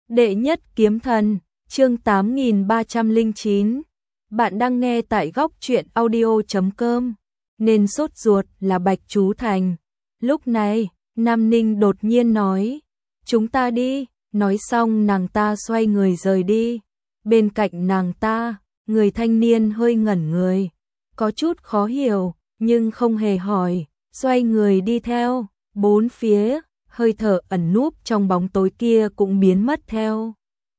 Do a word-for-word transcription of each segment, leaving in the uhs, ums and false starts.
Đệ nhất kiếm thần, chương tám nghìn ba trăm lẻ chín. Bạn đang nghe tại góc truyện audio chấm com. Nên sốt ruột là Bạch Chú Thành. Lúc này, Nam Ninh đột nhiên nói, chúng ta đi. Nói xong nàng ta xoay người rời đi. Bên cạnh nàng ta, người thanh niên hơi ngẩn người, có chút khó hiểu, nhưng không hề hỏi, xoay người đi theo. Bốn phía, hơi thở ẩn núp trong bóng tối kia cũng biến mất theo.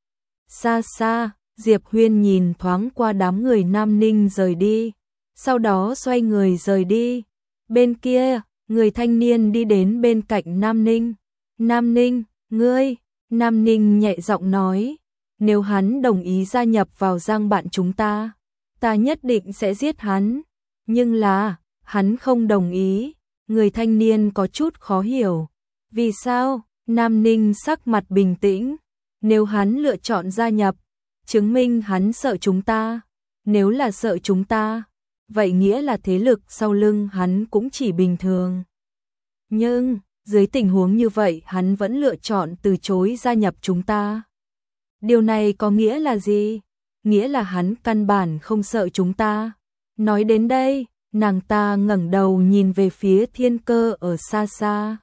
Xa xa, Diệp Huyên nhìn thoáng qua đám người Nam Ninh rời đi, sau đó xoay người rời đi. Bên kia, người thanh niên đi đến bên cạnh Nam Ninh. Nam Ninh, ngươi, Nam Ninh nhẹ giọng nói, nếu hắn đồng ý gia nhập vào giang bạn chúng ta, ta nhất định sẽ giết hắn. Nhưng là, hắn không đồng ý. Người thanh niên có chút khó hiểu. Vì sao? Nam Ninh sắc mặt bình tĩnh. Nếu hắn lựa chọn gia nhập, chứng minh hắn sợ chúng ta. Nếu là sợ chúng ta, vậy nghĩa là thế lực sau lưng hắn cũng chỉ bình thường. Nhưng, dưới tình huống như vậy hắn vẫn lựa chọn từ chối gia nhập chúng ta. Điều này có nghĩa là gì? Nghĩa là hắn căn bản không sợ chúng ta. Nói đến đây, nàng ta ngẩng đầu nhìn về phía Thiên Cơ ở xa xa.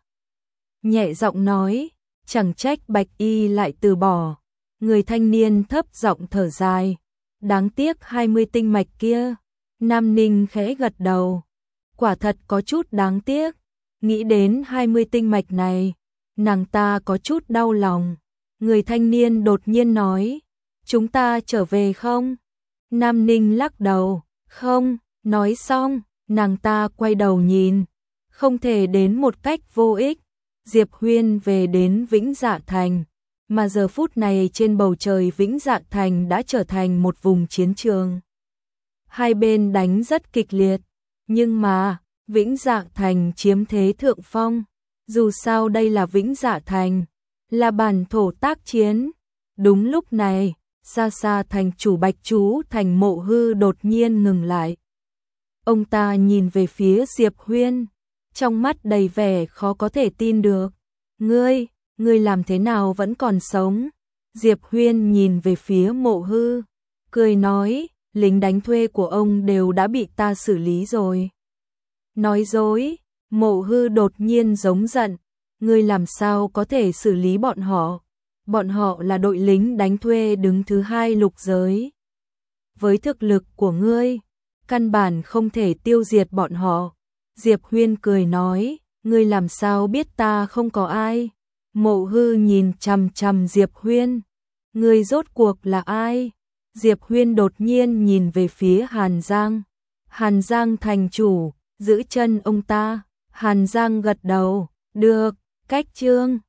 Nhẹ giọng nói, chẳng trách Bạch Y lại từ bỏ. Người thanh niên thấp giọng thở dài, đáng tiếc hai mươi tinh mạch kia. Nam Ninh khẽ gật đầu, quả thật có chút đáng tiếc. Nghĩ đến hai mươi tinh mạch này, nàng ta có chút đau lòng. Người thanh niên đột nhiên nói, chúng ta trở về không? Nam Ninh lắc đầu, không. Nói xong, nàng ta quay đầu nhìn, không thể đến một cách vô ích. Diệp Huyên về đến Vĩnh Dạ Thành, mà giờ phút này trên bầu trời Vĩnh Dạ Thành đã trở thành một vùng chiến trường. Hai bên đánh rất kịch liệt, nhưng mà Vĩnh Dạ Thành chiếm thế thượng phong. Dù sao đây là Vĩnh Dạ Thành, là bản thổ tác chiến. Đúng lúc này, xa xa thành chủ Bạch Chú Thành Mộ Hư đột nhiên ngừng lại. Ông ta nhìn về phía Diệp Huyên, trong mắt đầy vẻ khó có thể tin được. Ngươi, ngươi làm thế nào vẫn còn sống? Diệp Huyên nhìn về phía Mộ Hư, cười nói, lính đánh thuê của ông đều đã bị ta xử lý rồi. Nói dối. Mộ Hư đột nhiên giống giận, ngươi làm sao có thể xử lý bọn họ? Bọn họ là đội lính đánh thuê đứng thứ hai lục giới. Với thực lực của ngươi, căn bản không thể tiêu diệt bọn họ. Diệp Huyên cười nói, ngươi làm sao biết ta không có ai? Mộ Hư nhìn chằm chằm Diệp Huyên, ngươi rốt cuộc là ai? Diệp Huyên đột nhiên nhìn về phía Hàn Giang. Hàn Giang thành chủ, giữ chân ông ta. Hàn Giang gật đầu, được, cách chương.